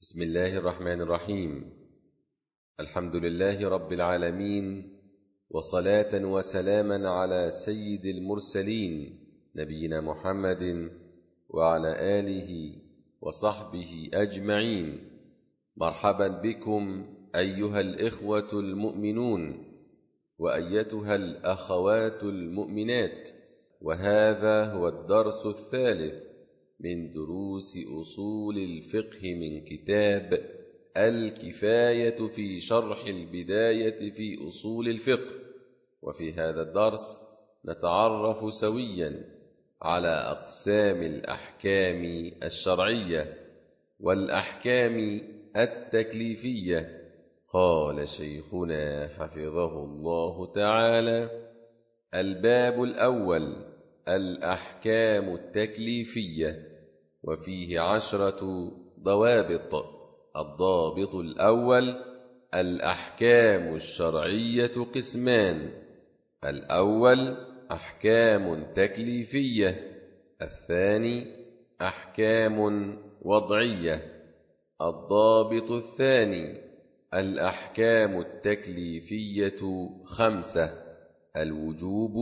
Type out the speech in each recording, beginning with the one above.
بسم الله الرحمن الرحيم. الحمد لله رب العالمين، وصلاة وسلاما على سيد المرسلين نبينا محمد وعلى آله وصحبه أجمعين. مرحبا بكم أيها الإخوة المؤمنون وأيتها الأخوات المؤمنات، وهذا هو الدرس الثالث من دروس أصول الفقه من كتاب الكفاية في شرح البداية في أصول الفقه. وفي هذا الدرس نتعرف سويا على أقسام الأحكام الشرعية والأحكام التكليفية. قال شيخنا حفظه الله تعالى: الباب الأول الأحكام التكليفية، وفيه 10 ضوابط. الضابط الأول: الأحكام الشرعية قسمان. الأول أحكام تكليفية، الثاني أحكام وضعية. الضابط الثاني: الأحكام التكليفية 5: الوجوب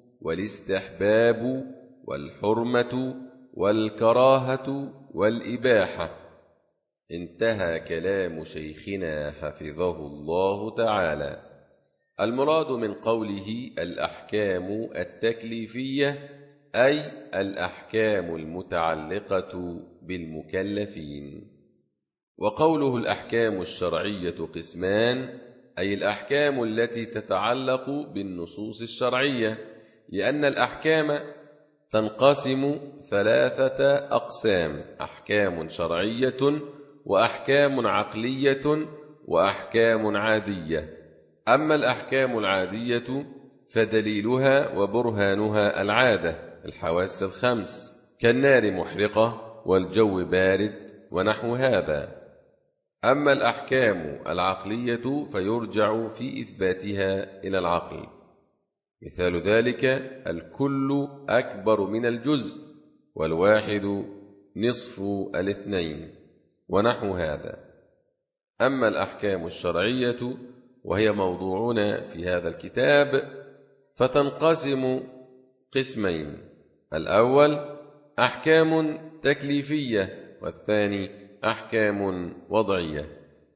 والاستحباب والحرمة والكراهة والإباحة. انتهى كلام شيخنا حفظه الله تعالى. المراد من قوله الأحكام التكليفية أي الأحكام المتعلقة بالمكلفين. وقوله الأحكام الشرعية قسمان أي الأحكام التي تتعلق بالنصوص الشرعية، لأن الأحكام تنقسم 3 أقسام: أحكام شرعية، وأحكام عقلية، وأحكام عادية. أما الأحكام العادية فدليلها وبرهانها العادة، الحواس 5، كالنار محرقة والجو بارد ونحو هذا. أما الأحكام العقلية فيرجع في إثباتها إلى العقل، مثال ذلك: الكل أكبر من الجزء، والواحد نصف الاثنين، ونحو هذا. أما الأحكام الشرعية وهي موضوعنا في هذا الكتاب فتنقسم قسمين: الأول أحكام تكليفية، والثاني أحكام وضعية.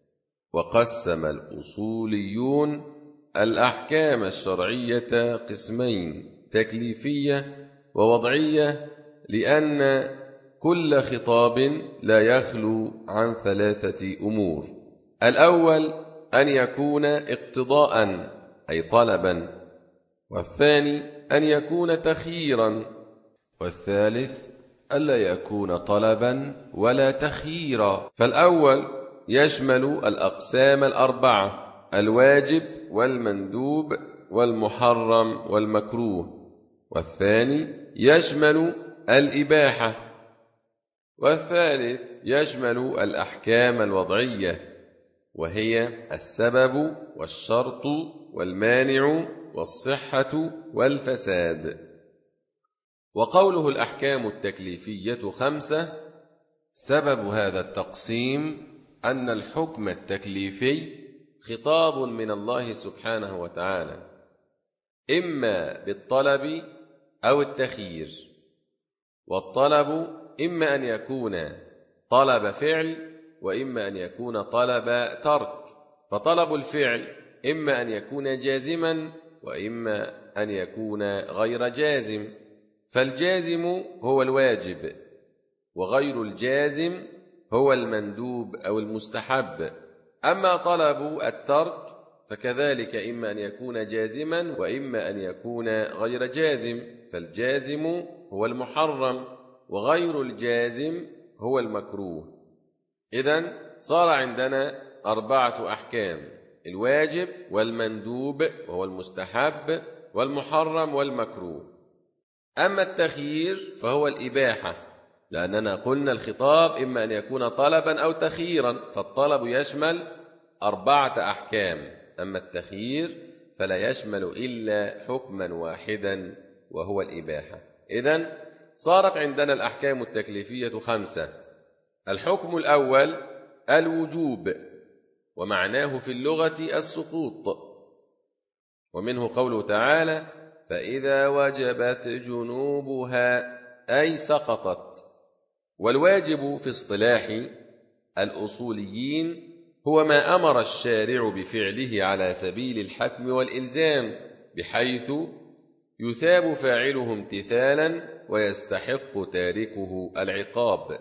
وقسم الأصوليون الأحكام الشرعية قسمين: تكليفية ووضعية، لأن كل خطاب لا يخلو عن 3 أمور: الأول أن يكون اقتضاء أي طلبا، والثاني أن يكون تخييرا، والثالث ألا يكون طلبا ولا تخييرا. فالأول يشمل الأقسام 4: الواجب والمندوب والمحرم والمكروه، والثاني يشمل الإباحة، والثالث يشمل الأحكام الوضعية، وهي السبب والشرط والمانع والصحة والفساد. وقوله الأحكام التكليفية 5: سبب هذا التقسيم أن الحكم التكليفي خطاب من الله سبحانه وتعالى، إما بالطلب أو التخيير. والطلب إما أن يكون طلب فعل، وإما أن يكون طلب ترك. فطلب الفعل إما أن يكون جازما، وإما أن يكون غير جازم. فالجازم هو الواجب، وغير الجازم هو المندوب أو المستحب. أما طلب الترك فكذلك إما أن يكون جازما، وإما أن يكون غير جازم. فالجازم هو المحرم، وغير الجازم هو المكروه. إذن صار عندنا 4 أحكام: الواجب والمندوب وهو المستحب والمحرم والمكروه. أما التخيير فهو الإباحة، لأننا قلنا الخطاب إما أن يكون طلبا أو تخييرا، فالطلب يشمل 4 أحكام، أما التخيير فلا يشمل إلا حكما واحدا وهو الإباحة. إذن صارت عندنا الأحكام التكليفية 5: الحكم الأول الوجوب، ومعناه في اللغة السقوط. ومنه قوله تعالى: فإذا وجبت جنوبها، أي سقطت. والواجب في اصطلاح الأصوليين هو ما أمر الشارع بفعله على سبيل الحتم والإلزام، بحيث يثاب فاعله امتثالا ويستحق تاركه العقاب.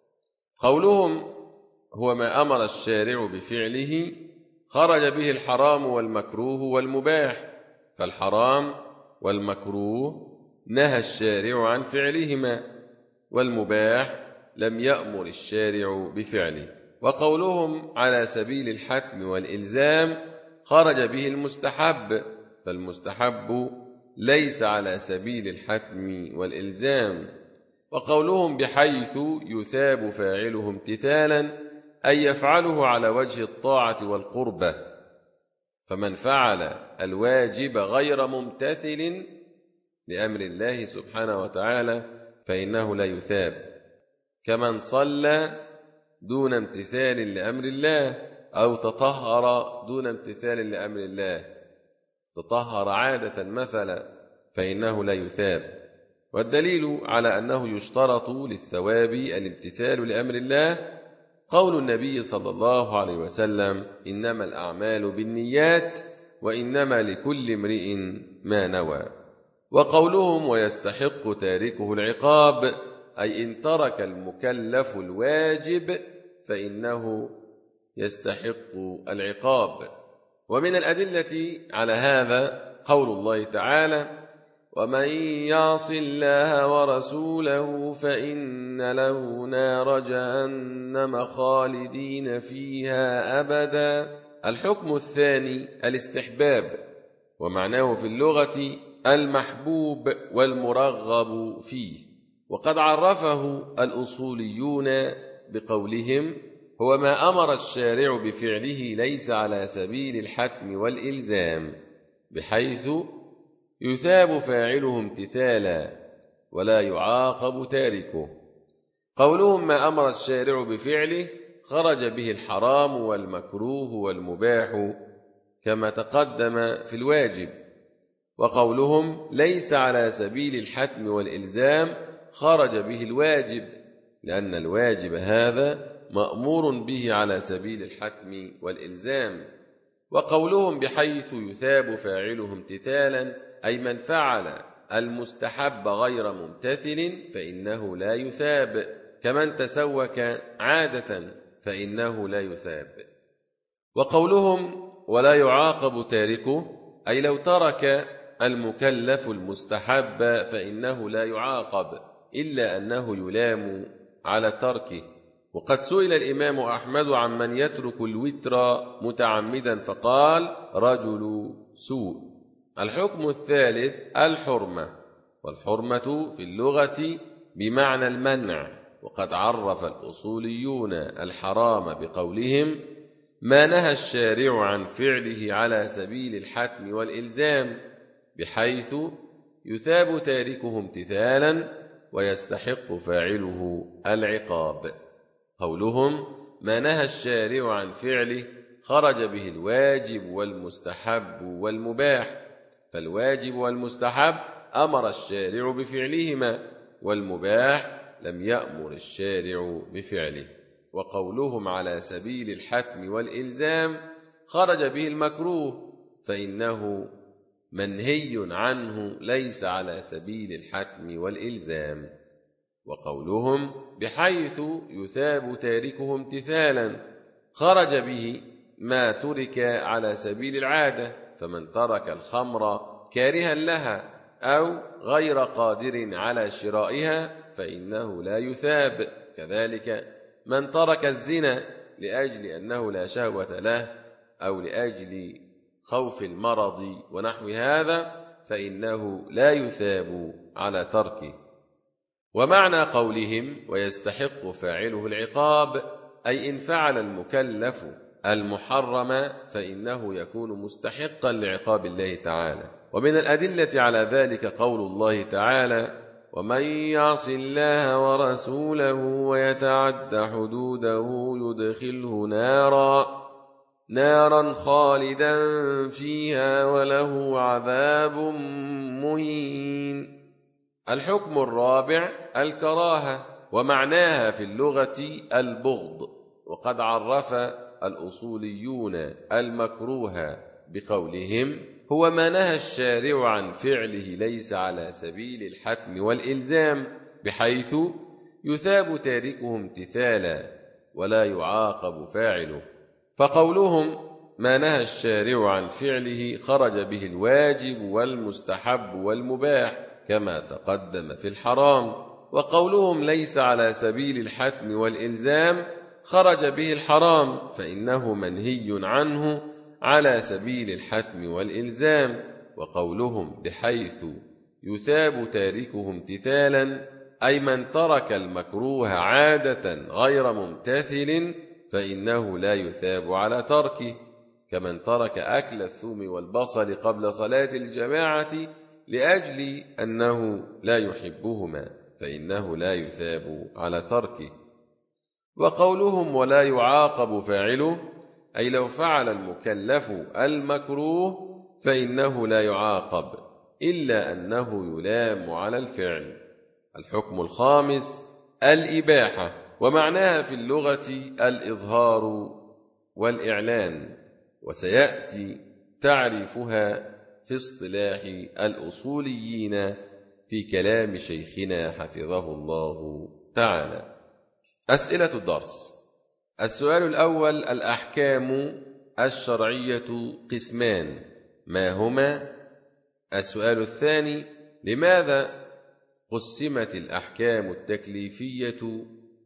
قولهم هو ما أمر الشارع بفعله خرج به الحرام والمكروه والمباح، فالحرام والمكروه نهى الشارع عن فعلهما، والمباح لم يأمر الشارع بفعله. وقولهم على سبيل الحتم والإلزام خرج به المستحب، فالمستحب ليس على سبيل الحتم والإلزام. وقولهم بحيث يثاب فاعله امتثالا، أي يفعله على وجه الطاعة والقربة، فمن فعل الواجب غير ممتثل لأمر الله سبحانه وتعالى فإنه لا يثاب، كمن صلى دون امتثال لأمر الله، أو تطهر دون امتثال لأمر الله، تطهر عادة مثلا، فإنه لا يثاب. والدليل على أنه يشترط للثواب الامتثال لأمر الله قول النبي صلى الله عليه وسلم: إنما الأعمال بالنيات وإنما لكل امرئ ما نوى. وقولهم ويستحق تاركه العقاب، أي إن ترك المكلف الواجب فإنه يستحق العقاب. ومن الأدلة على هذا قول الله تعالى: ومن يعص الله ورسوله فإن له نار جهنم خالدين فيها أبدا. الحكم الثاني الاستحباب، ومعناه في اللغة المحبوب والمرغب فيه، وقد عرفه الأصوليون بقولهم: هو ما أمر الشارع بفعله ليس على سبيل الحتم والإلزام، بحيث يثاب فاعله امتثالا ولا يعاقب تاركه. قولهم ما أمر الشارع بفعله خرج به الحرام والمكروه والمباح كما تقدم في الواجب. وقولهم ليس على سبيل الحتم والإلزام خرج به الواجب، لأن الواجب هذا مأمور به على سبيل الحتم والإلزام. وقولهم بحيث يثاب فاعله امتثالا، أي من فعل المستحب غير ممتثل فإنه لا يثاب، كمن تسوك عادة فإنه لا يثاب. وقولهم ولا يعاقب تاركه، أي لو ترك المكلف المستحب فإنه لا يعاقب، إلا أنه يلام على تركه. وقد سئل الإمام أحمد عن من يترك الوتر متعمدا فقال: رجل سوء. الحكم الثالث الحرمة، والحرمة في اللغة بمعنى المنع، وقد عرف الأصوليون الحرام بقولهم: ما نهى الشارع عن فعله على سبيل الحتم والإلزام، بحيث يثاب تاركه امتثالا ويستحق فاعله العقاب. قولهم ما نهى الشارع عن فعله خرج به الواجب والمستحب والمباح، فالواجب والمستحب أمر الشارع بفعلهما، والمباح لم يأمر الشارع بفعله. وقولهم على سبيل الحتم والإلزام خرج به المكروه، فإنه منهي عنه ليس على سبيل الحتم والإلزام. وقولهم بحيث يثاب تاركه امتثالا خرج به ما ترك على سبيل العادة، فمن ترك الخمر كارها لها أو غير قادر على شرائها فإنه لا يثاب. كذلك من ترك الزنا لأجل أنه لا شهوة له أو لأجل خوف المرض ونحو هذا فإنه لا يثاب على تركه. ومعنى قولهم ويستحق فاعله العقاب، أي إن فعل المكلف المحرم فإنه يكون مستحقا لعقاب الله تعالى. ومن الأدلة على ذلك قول الله تعالى: ومن يعص الله ورسوله ويتعد حدوده يدخله نارا خالدا فيها وله عذاب مهين. الحكم الرابع الكراهة، ومعناها في اللغة البغض، وقد عرف الأصوليون المكروه بقولهم: هو ما نهى الشارع عن فعله ليس على سبيل الحتم والإلزام، بحيث يثاب تاركه امتثالا ولا يعاقب فاعله. فقولهم ما نهى الشارع عن فعله خرج به الواجب والمستحب والمباح كما تقدم في الحرام، وقولهم ليس على سبيل الحتم والإلزام خرج به الحرام، فإنه منهي عنه على سبيل الحتم والإلزام. وقولهم بحيث يثاب تاركه امتثالا، أي من ترك المكروه عادة غير ممتثل فإنه لا يثاب على تركه، كمن ترك أكل الثوم والبصل قبل صلاة الجماعة لأجل أنه لا يحبهما، فإنه لا يثاب على تركه. وقولهم ولا يعاقب فاعله، أي لو فعل المكلف المكروه فإنه لا يعاقب إلا أنه يلام على الفعل. الحكم الخامس الإباحة، ومعناها في اللغة الإظهار والإعلان، وسيأتي تعريفها في اصطلاح الأصوليين في كلام شيخنا حفظه الله تعالى. أسئلة الدرس: السؤال الأول: الأحكام الشرعية قسمان، ما هما؟ السؤال الثاني: لماذا قسمت الأحكام التكليفية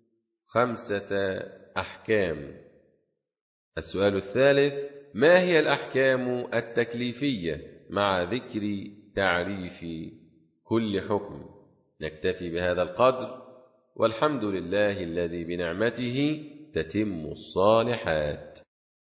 5 أحكام؟ السؤال الثالث: ما هي الأحكام التكليفية مع ذكر تعريف كل حكم؟ نكتفي بهذا القدر، والحمد لله الذي بنعمته تتم الصالحات.